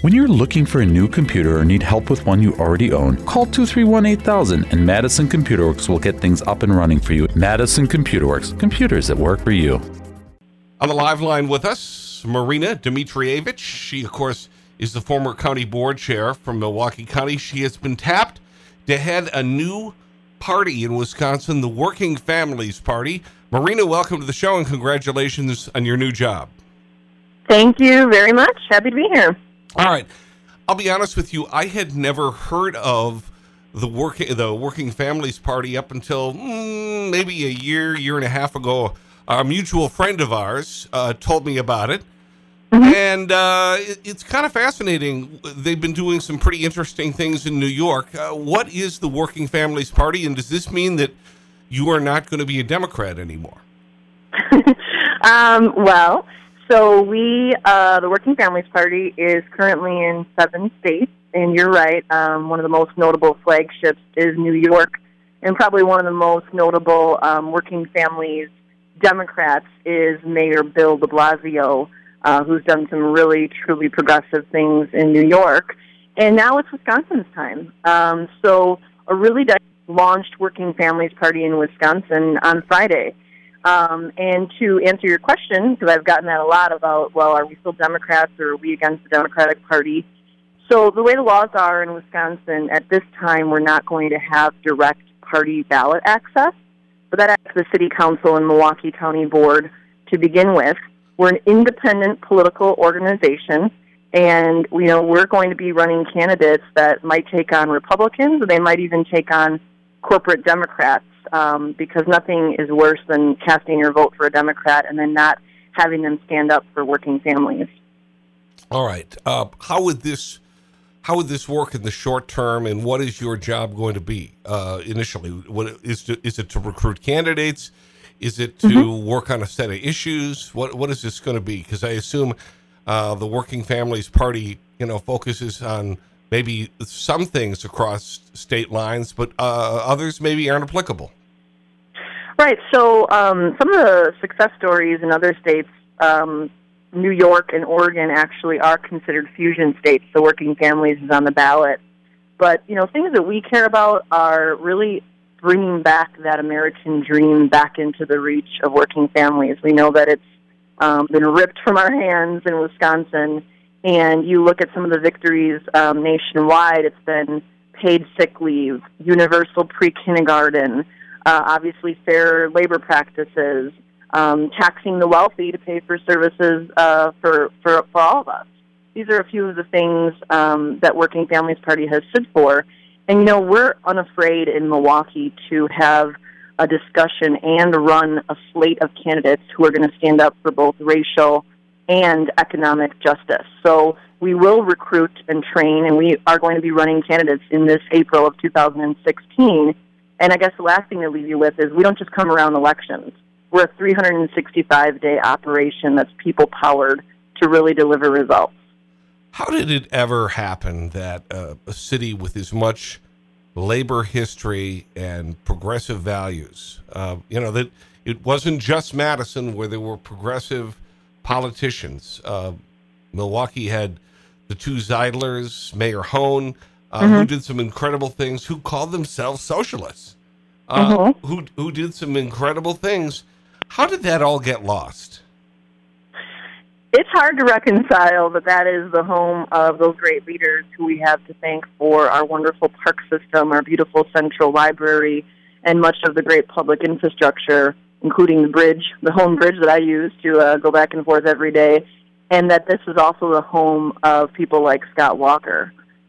When you're looking for a new computer or need help with one you already own, call 231-8000 and Madison Computer Works will get things up and running for you. Madison Computer Works, computers that work for you. On the live line with us, Marina Dmitrievich. She, of course, is the former county board chair from Milwaukee County. She has been tapped to head a new party in Wisconsin, the Working Families Party. Marina, welcome to the show and congratulations on your new job. Thank you very much. Happy to be here. All right. I'll be honest with you. I had never heard of the Working Families Party up until maybe a year and a half ago. A mutual friend of ours told me about it. Mm-hmm. And it's kind of fascinating. They've been doing some pretty interesting things in New York. What is the Working Families Party, and does this mean that you are not going to be a Democrat anymore? Well, so the Working Families Party is currently in 7 states, and you're right, one of the most notable flagships is New York, and probably one of the most notable working families Democrats is Mayor Bill de Blasio, who's done some really, truly progressive things in New York, and now it's Wisconsin's time. So a really launched Working Families Party in Wisconsin on Friday. And to answer your question, because I've gotten that a lot about, well, are we still Democrats or are we against the Democratic Party? So the way the laws are in Wisconsin, at this time, we're not going to have direct party ballot access. But that asks the City Council and Milwaukee County Board to begin with. We're an independent political organization, and we're going to be running candidates that might take on Republicans, or they might even take on corporate Democrats. Because nothing is worse than casting your vote for a Democrat and then not having them stand up for working families. All right. How would this work in the short term, and what is your job going to be initially? Is it to recruit candidates? Is it to work on a set of issues? What is this going to be? Because I assume the Working Families Party, focuses on maybe some things across state lines, but others maybe aren't applicable. Right. So some of the success stories in other states, New York and Oregon actually are considered fusion states. So Working Families is on the ballot. But, things that we care about are really bringing back that American dream back into the reach of working families. We know that it's been ripped from our hands in Wisconsin. And you look at some of the victories nationwide, it's been paid sick leave, universal pre-kindergarten, obviously fair labor practices, taxing the wealthy to pay for services for all of us. These are a few of the things that Working Families Party has stood for. And, we're unafraid in Milwaukee to have a discussion and run a slate of candidates who are going to stand up for both racial and economic justice. So we will recruit and train, and we are going to be running candidates in this April of 2016. And I guess the last thing to leave you with is we don't just come around elections. We're a 365-day operation that's people-powered to really deliver results. How did it ever happen that a city with as much labor history and progressive values, that it wasn't just Madison where there were progressive politicians. Milwaukee had the two Zeidlers, Mayor Hone, who did some incredible things, who called themselves socialists, who did some incredible things. How did that all get lost? It's hard to reconcile that is the home of those great leaders who we have to thank for our wonderful park system, our beautiful central library, and much of the great public infrastructure, including the bridge, the Hone Bridge that I use to go back and forth every day, and that this is also the home of people like Scott Walker.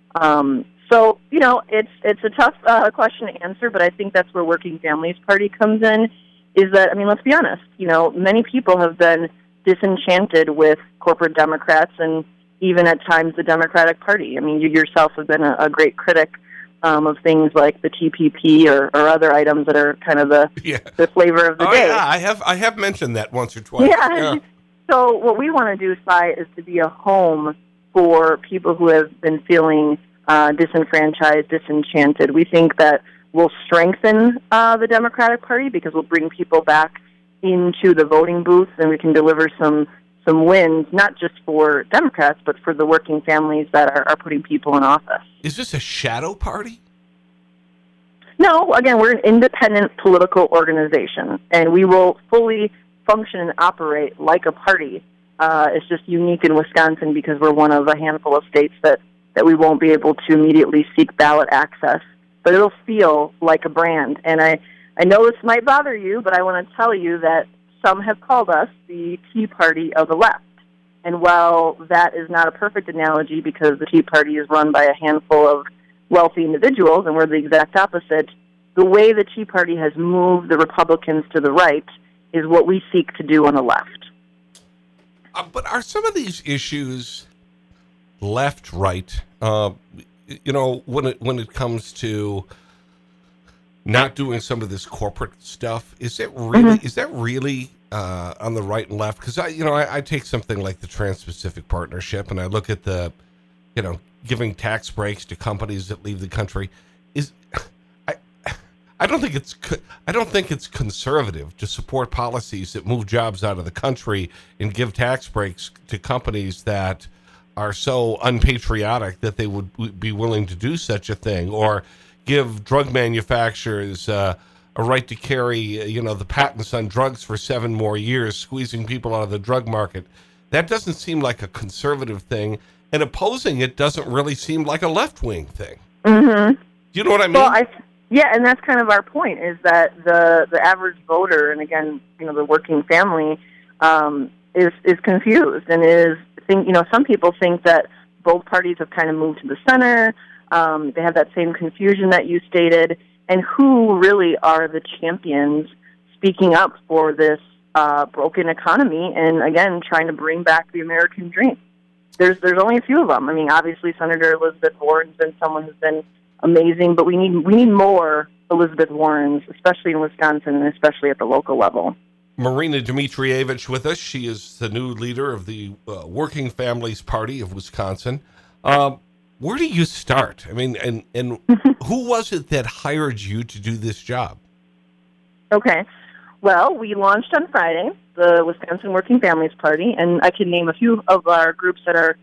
So, it's a tough question to answer, but I think that's where Working Families Party comes in, is that, let's be honest, many people have been disenchanted with corporate Democrats and even at times the Democratic Party. You yourself have been a great critic of things like the TPP or other items that are kind of the flavor of the day. Yeah, I have mentioned that once or twice. Yeah. So what we want to do, Sly, is to be a home for people who have been feeling disenfranchised, disenchanted. We think that we'll strengthen the Democratic Party because we'll bring people back into the voting booth and we can deliver some some wins, not just for Democrats, but for the working families that are putting people in office. Is this a shadow party? No, again, we're an independent political organization, and we will fully function and operate like a party. It's just unique in Wisconsin because we're one of a handful of states that we won't be able to immediately seek ballot access, but it'll feel like a brand. And I know this might bother you, but I want to tell you that some have called us the Tea Party of the left. And while that is not a perfect analogy because the Tea Party is run by a handful of wealthy individuals, and we're the exact opposite, the way the Tea Party has moved the Republicans to the right is what we seek to do on the left. But are some of these issues left, right? You know, when it comes to not doing some of this corporate stuff, is that really on the right and left? Because I take something like the Trans-Pacific Partnership, and I look at the, giving tax breaks to companies that leave the country. I don't think it's conservative to support policies that move jobs out of the country and give tax breaks to companies that are so unpatriotic that they would be willing to do such a thing, or give drug manufacturers a right to carry, the patents on drugs for 7 more years, squeezing people out of the drug market. That doesn't seem like a conservative thing, and opposing it doesn't really seem like a left-wing thing. Mm-hmm. Do you know what I mean? Well, yeah, and that's kind of our point, is that the average voter, and again, the working family, is confused and some people think that both parties have kind of moved to the center. They have that same confusion that you stated, and who really are the champions speaking up for this broken economy and, again, trying to bring back the American dream. There's only a few of them. I mean, obviously, Senator Elizabeth Warren's been someone who's been amazing, but we need more Elizabeth Warrens, especially in Wisconsin and especially at the local level. Marina Dmitrievich with us. She is the new leader of the Working Families Party of Wisconsin. Where do you start? I mean, and who was it that hired you to do this job? Okay. Well, we launched on Friday, the Wisconsin Working Families Party, and I can name a few of our groups that are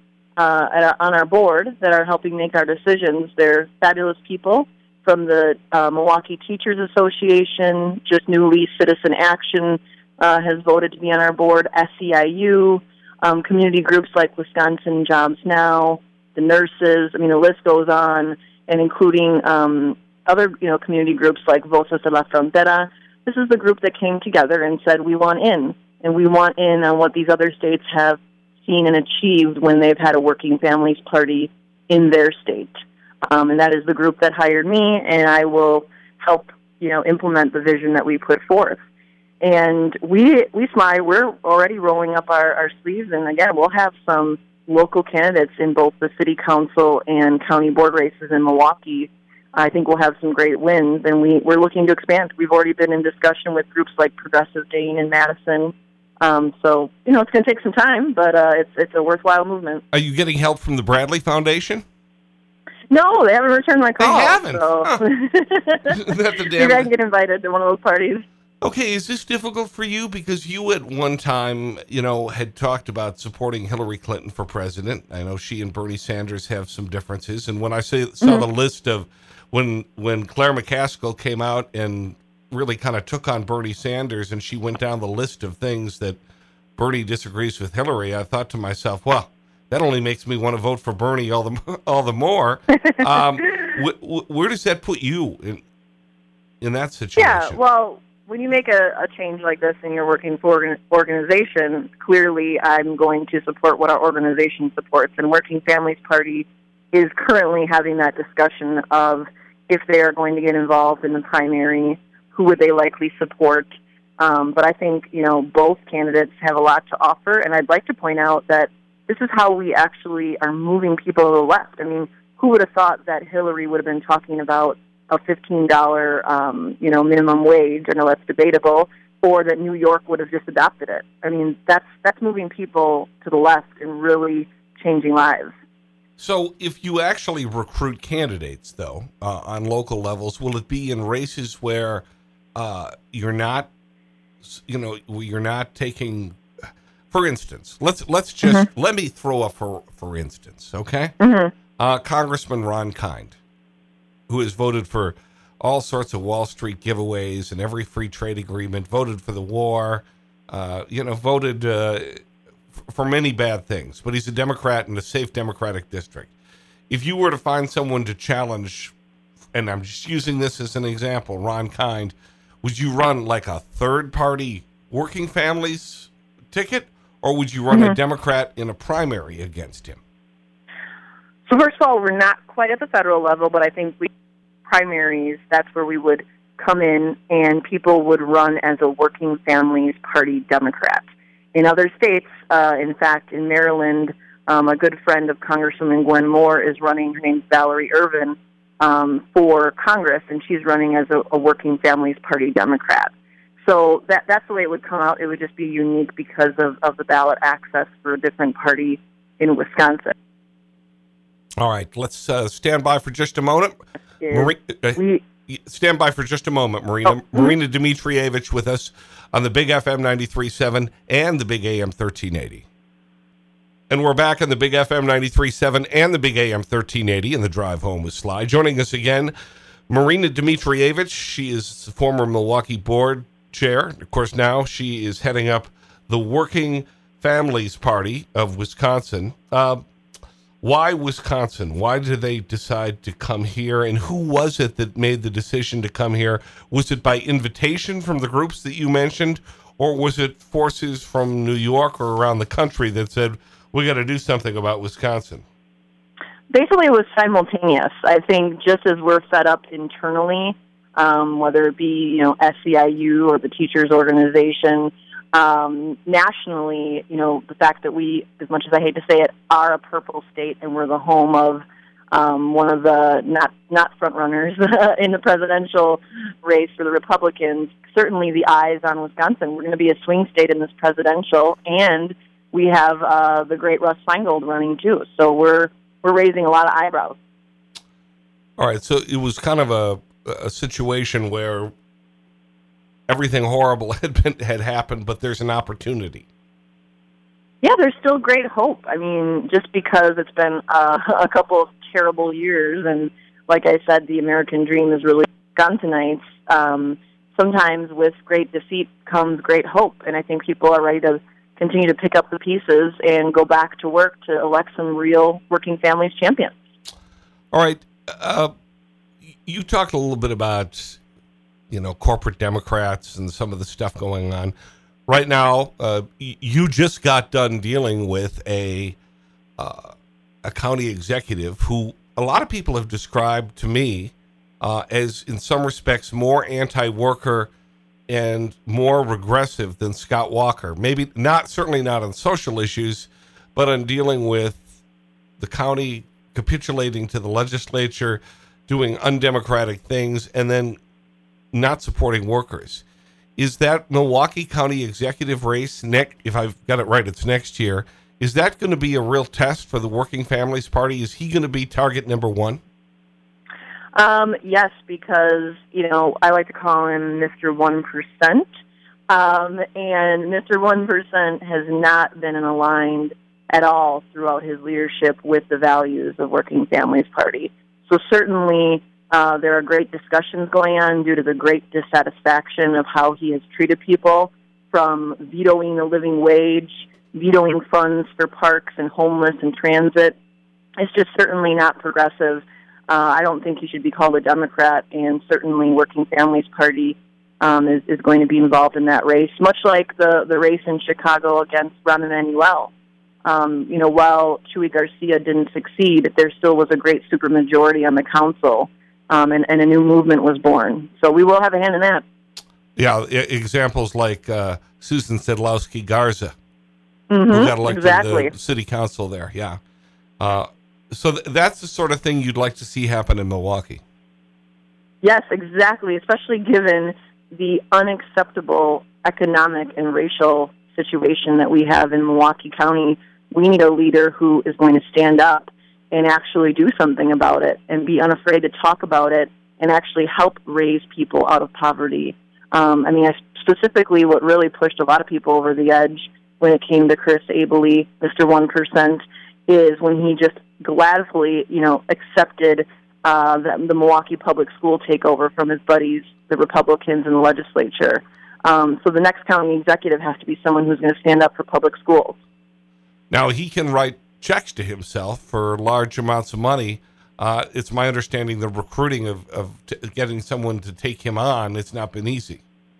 on our board that are helping make our decisions. They're fabulous people from the Milwaukee Teachers Association, just newly Citizen Action has voted to be on our board, SEIU, community groups like Wisconsin Jobs Now, the nurses, I mean, the list goes on, and including other, community groups like Voces de la Frontera. This is the group that came together and said, we want in, and we want in on what these other states have seen and achieved when they've had a Working Families Party in their state. And that is the group that hired me, and I will help, implement the vision that we put forth. And we're already rolling up our sleeves, and again, we'll have some local candidates in both the city council and county board races in Milwaukee. I think we'll have some great wins, and we're looking to expand. We've already been in discussion with groups like Progressive Dane in Madison. So, it's going to take some time, but it's a worthwhile movement. Are you getting help from the Bradley Foundation? No, they haven't returned my call. They haven't? So. Huh. Maybe I can get invited to one of those parties. Okay, is this difficult for you? Because you at one time, had talked about supporting Hillary Clinton for president. I know she and Bernie Sanders have some differences. And when I saw the list of when Claire McCaskill came out and really kind of took on Bernie Sanders, and she went down the list of things that Bernie disagrees with Hillary, I thought to myself, well, that only makes me want to vote for Bernie all the more. Where does that put you in that situation? Yeah, well, when you make a change like this and you're working for an organization, clearly I'm going to support what our organization supports. And Working Families Party is currently having that discussion of if they are going to get involved in the primary, who would they likely support. But I think, both candidates have a lot to offer. And I'd like to point out that this is how we actually are moving people to the left. I mean, who would have thought that Hillary would have been talking about a $15, minimum wage? I know that's debatable, or that New York would have just adopted it. I mean, that's moving people to the left and really changing lives. So if you actually recruit candidates, though, on local levels, will it be in races where you're not taking for instance, let's just let me throw up for instance, okay? Congressman Ron Kind, who has voted for all sorts of Wall Street giveaways and every free trade agreement, voted for the war, voted for many bad things, but he's a Democrat in a safe Democratic district. If you were to find someone to challenge, and I'm just using this as an example, Ron Kind, would you run like a third-party working families ticket, or would you run a Democrat in a primary against him? So first of all, we're not quite at the federal level, but I think primaries, that's where we would come in and people would run as a working families party Democrat. In other states, in fact, in Maryland, a good friend of Congresswoman Gwen Moore is running. Her name's Valerie Irvin, for Congress, and she's running as a working families party Democrat. So that's the way it would come out. It would just be unique because of the ballot access for a different party in Wisconsin. All right, let's stand by for just a moment. Stand by for just a moment, Marina. Marina Dmitrievich with us on the Big FM 93.7 and the Big AM 1380. And we're back on the Big FM 93.7 and the Big AM 1380 in the Drive Home with Sly. Joining us again, Marina Dmitrievich. She is the former Milwaukee board chair. Of course, now she is heading up the Working Families Party of Wisconsin. Why Wisconsin? Why did they decide to come here? And who was it that made the decision to come here? Was it by invitation from the groups that you mentioned? Or was it forces from New York or around the country that said, we got to do something about Wisconsin? Basically, it was simultaneous. I think just as we're fed up internally, whether it be, SEIU or the teachers organization, nationally, the fact that we, as much as I hate to say it, are a purple state and we're the home of one of the not front runners in the presidential race for the Republicans, certainly the eyes on Wisconsin. We're going to be a swing state in this presidential, and we have the great Russ Feingold running too. So we're raising a lot of eyebrows. All right, so it was kind of a situation where everything horrible had happened, but there's an opportunity. Yeah, there's still great hope. I mean, just because it's been a couple of terrible years, and like I said, the American dream is really Wisconsinites. Sometimes with great defeat comes great hope, and I think people are ready to continue to pick up the pieces and go back to work to elect some real working families champions. All right. You talked a little bit about corporate Democrats and some of the stuff going on. Right now, you just got done dealing with a county executive who a lot of people have described to me as, in some respects, more anti-worker and more regressive than Scott Walker. Maybe not, certainly not on social issues, but on dealing with the county capitulating to the legislature, doing undemocratic things, and then not supporting workers. Is that Milwaukee County executive race, if I've got it right, it's next year, is that going to be a real test for the Working Families Party? Is he going to be target number one? Yes, because, I like to call him Mr. 1%. And Mr. 1% has not been aligned at all throughout his leadership with the values of Working Families Party. So certainly there are great discussions going on due to the great dissatisfaction of how he has treated people, from vetoing the living wage, vetoing funds for parks and homeless and transit. It's just certainly not progressive. I don't think he should be called a Democrat, and certainly Working Families Party is going to be involved in that race, much like the race in Chicago against Rahm Emanuel. While Chuy Garcia didn't succeed, there still was a great supermajority on the council, and a new movement was born. So we will have a hand in that. Yeah, examples like Susan Sedlowski Garza, who got elected to the city council there, yeah. So that's the sort of thing you'd like to see happen in Milwaukee. Yes, exactly, especially given the unacceptable economic and racial situation that we have in Milwaukee County. We need a leader who is going to stand up and actually do something about it and be unafraid to talk about it and actually help raise people out of poverty. Specifically what really pushed a lot of people over the edge when it came to Chris Abele, Mr. 1%, is when he just gladly, accepted the Milwaukee Public School takeover from his buddies, the Republicans in the legislature. So the next county executive has to be someone who's going to stand up for public schools. Now, he can write checks to himself for large amounts of money. It's my understanding the recruiting of getting someone to take him on, it's not been easy.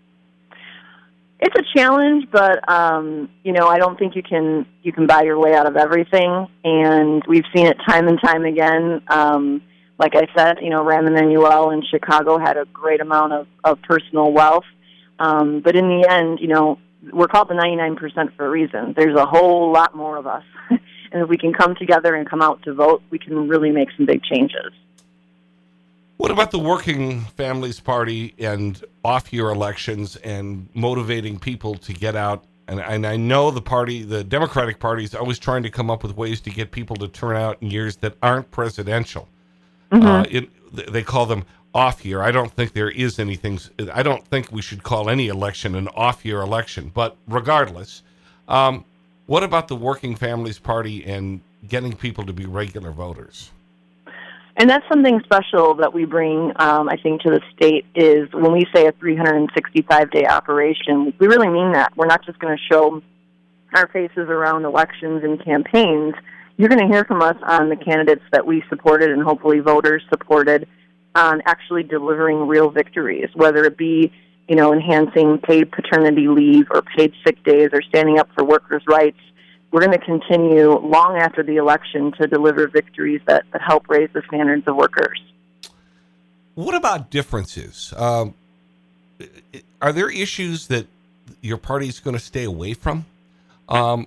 It's a challenge, but I don't think you can buy your way out of everything, and we've seen it time and time again. Like I said, Rahm Emanuel in Chicago had a great amount of personal wealth, but in the end, we're called the 99% for a reason. There's a whole lot more of us, and if we can come together and come out to vote, we can really make some big changes. What about the Working Families Party and off-year elections and motivating people to get out? And I know the Democratic Party is always trying to come up with ways to get people to turn out in years that aren't presidential. They call them off-year. I don't think there is anything. I don't think we should call any election an off-year election. But regardless, what about the Working Families Party and getting people to be regular voters? And that's something special that we bring, I think, to the state is when we say a 365-day operation, we really mean that. We're not just going to show our faces around elections and campaigns. You're going to hear from us on the candidates that we supported and hopefully voters supported on actually delivering real victories, whether it be, enhancing paid paternity leave or paid sick days or standing up for workers' rights. We're going to continue long after the election to deliver victories that help raise the standards of workers. What about differences? Are there issues that your party is going to stay away from? And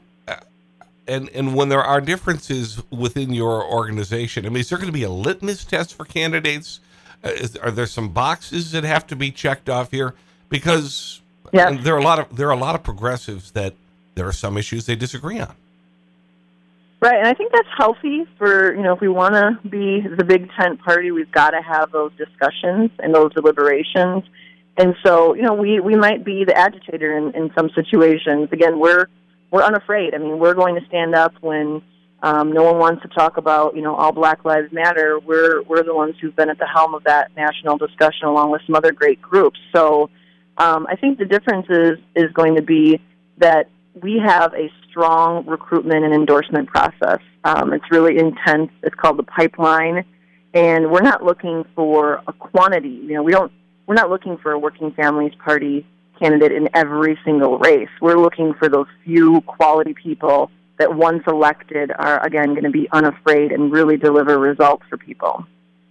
when there are differences within your organization, is there going to be a litmus test for candidates? Are there some boxes that have to be checked off here? Because there are a lot of progressives that there are some issues they disagree on. Right, and I think that's healthy for, if we want to be the big tent party, we've got to have those discussions and those deliberations. And so, we might be the agitator in some situations. Again, we're unafraid. We're going to stand up when no one wants to talk about, all Black Lives Matter. We're the ones who've been at the helm of that national discussion along with some other great groups. So I think the difference is going to be that we have a strong recruitment and endorsement process. It's really intense. It's called the pipeline, and we're not looking for a quantity. We're not looking for a Working Families Party candidate in every single race. We're looking for those few quality people that once elected are, again, going to be unafraid and really deliver results for people.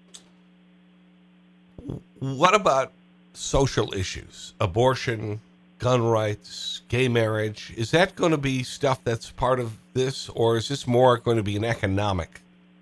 What about social issues? Abortion, gun rights, gay marriage, is that going to be stuff that's part of this, or is this more going to be an economic?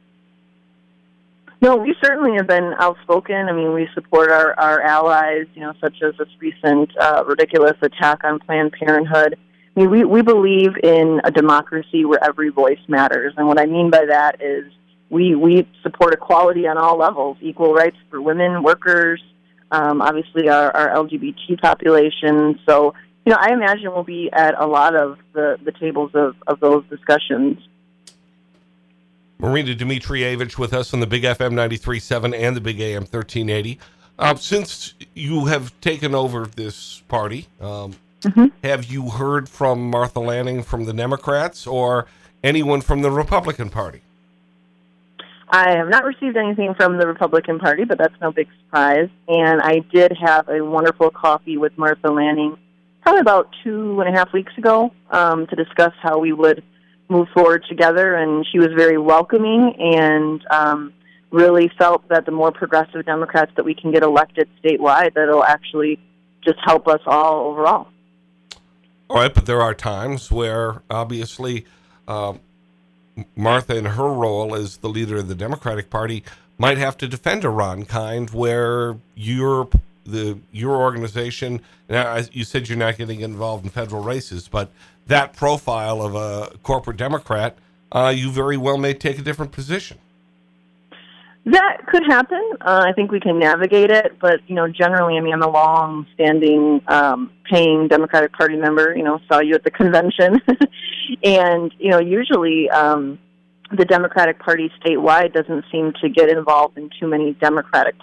No, we certainly have been outspoken. We support our allies, such as this recent ridiculous attack on Planned Parenthood. We believe in a democracy where every voice matters, and what I mean by that is we support equality on all levels, equal rights for women, workers, obviously our LGBT population. So, I imagine we'll be at a lot of the tables of those discussions. Marina Dmitrievich with us on the Big FM 93.7 and the Big AM 1380. Since you have taken over this party, have you heard from Martha Lanning from the Democrats or anyone from the Republican Party? I have not received anything from the Republican Party, but that's no big surprise. And I did have a wonderful coffee with Martha Lanning probably about 2.5 weeks ago to discuss how we would move forward together. And she was very welcoming and really felt that the more progressive Democrats that we can get elected statewide, that it'll actually just help us all overall. All right, but there are times where obviously Martha, in her role as the leader of the Democratic Party, might have to defend a Ron Kind, where your organization, now, you said you're not getting involved in federal races, but that profile of a corporate Democrat, you very well may take a different position. That could happen. I think we can navigate it, but generally, I'm a long-standing paying Democratic Party member. Saw you at the convention, and usually the Democratic Party statewide doesn't seem to get involved in too many Democratic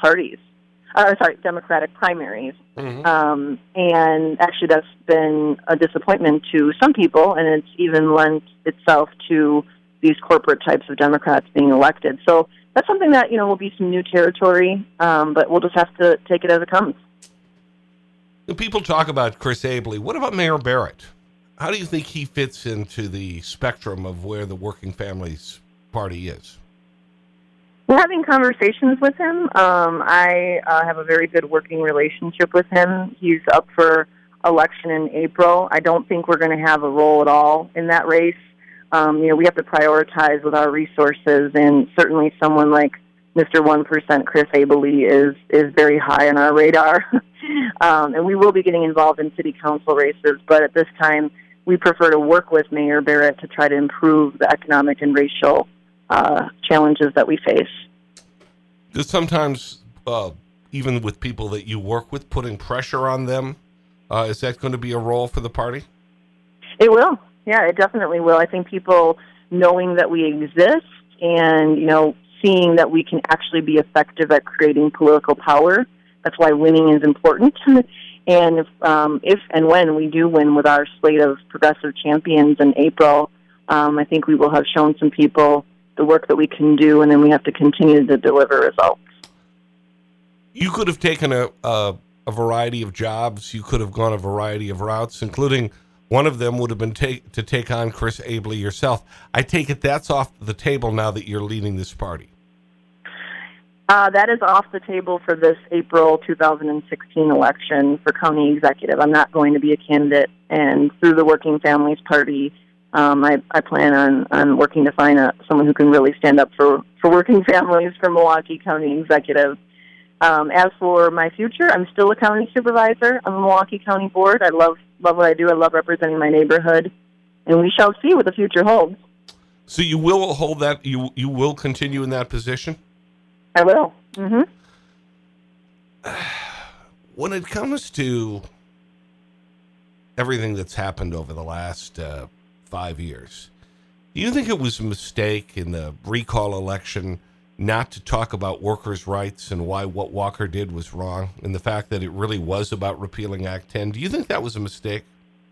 primaries. Mm-hmm. And actually, that's been a disappointment to some people, and it's even lent itself to these corporate types of Democrats being elected. So that's something that, will be some new territory, but we'll just have to take it as it comes. When people talk about Chris Abele, what about Mayor Barrett? How do you think he fits into the spectrum of where the Working Families Party is? We're having conversations with him. I have a very good working relationship with him. He's up for election in April. I don't think we're going to have a role at all in that race. We have to prioritize with our resources, and certainly someone like Mr. 1% Chris Abele is very high on our radar. And we will be getting involved in city council races, but at this time, we prefer to work with Mayor Barrett to try to improve the economic and racial challenges that we face. Because sometimes, even with people that you work with, putting pressure on them, is that going to be a role for the party? It will. Yeah, it definitely will. I think people knowing that we exist and, seeing that we can actually be effective at creating political power, that's why winning is important. And if and when we do win with our slate of progressive champions in April, I think we will have shown some people the work that we can do, and then we have to continue to deliver results. You could have taken a variety of jobs. You could have gone a variety of routes, including one of them would have been to take on Chris Abele yourself. I take it that's off the table now that you're leading this party. That is off the table for this April 2016 election for county executive. I'm not going to be a candidate, and through the Working Families Party, I plan on working to find someone who can really stand up for working families for Milwaukee County Executive. As for my future, I'm still a county supervisor on the Milwaukee County Board. I love what I do. I love representing my neighborhood, and we shall see what the future holds. So you will hold that, you will continue in that position? I will. Mm-hmm. When it comes to everything that's happened over the last 5 years, do you think it was a mistake in the recall election not to talk about workers' rights and why what Walker did was wrong, and the fact that it really was about repealing Act 10? Do you think that was a mistake?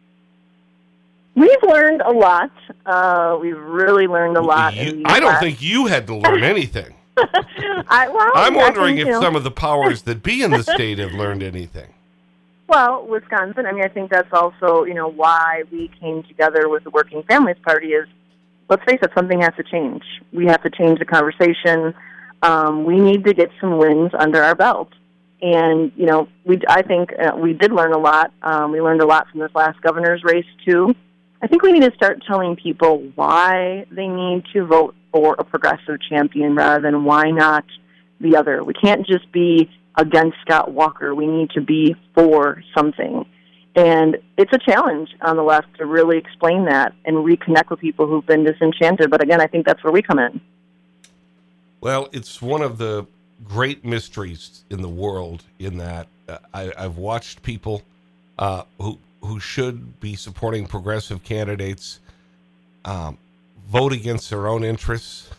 We've learned a lot. We've really learned a lot. I don't think you had to learn anything. I'm wondering if some of the powers that be in the state have learned anything. Well, Wisconsin, I think that's also, why we came together with the Working Families Party is, let's face it, something has to change. We have to change the conversation. We need to get some wins under our belt. And, I think we did learn a lot. We learned a lot from this last governor's race, too. I think we need to start telling people why they need to vote for a progressive champion rather than why not the other. We can't just be against Scott Walker. We need to be for something. And it's a challenge on the left to really explain that and reconnect with people who've been disenchanted. But again, I think that's where we come in. Well, it's one of the great mysteries in the world in that I've watched people who should be supporting progressive candidates vote against their own interests.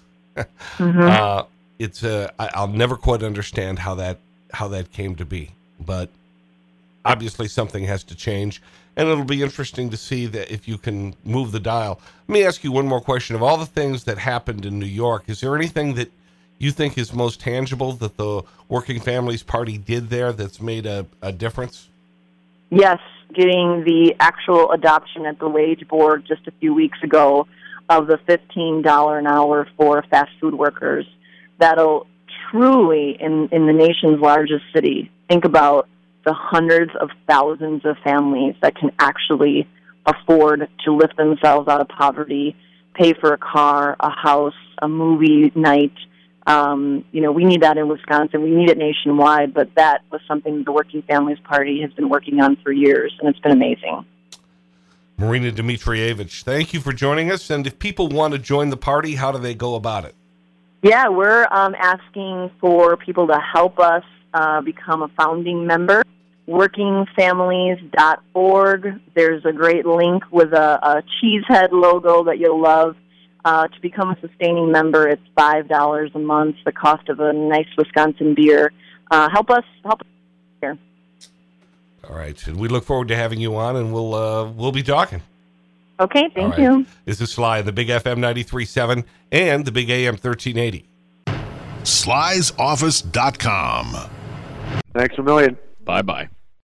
Mm-hmm. I'll never quite understand how that came to be, but obviously something has to change, and it'll be interesting to see that if you can move the dial. Let me ask you one more question. Of all the things that happened in New York, is there anything that you think is most tangible that the Working Families Party did there that's made a difference? Yes, getting the actual adoption at the wage board just a few weeks ago of the $15 an hour for fast food workers. That'll truly, in the nation's largest city, think about the hundreds of thousands of families that can actually afford to lift themselves out of poverty, pay for a car, a house, a movie night. We need that in Wisconsin. We need it nationwide, but that was something the Working Families Party has been working on for years, and it's been amazing. Marina Dmitrievich, thank you for joining us. And if people want to join the party, how do they go about it? Yeah, we're asking for people to help us become a founding member. Workingfamilies.org. There's a great link with a Cheesehead logo that you'll love. To become a sustaining member, it's $5 a month, the cost of a nice Wisconsin beer. Help us here. All right. And we look forward to having you on, and we'll be talking. Okay, thank you. This is Sly, the Big FM 93.7 and the Big AM 1380. Sly'sOffice.com. Thanks a million. Bye-bye.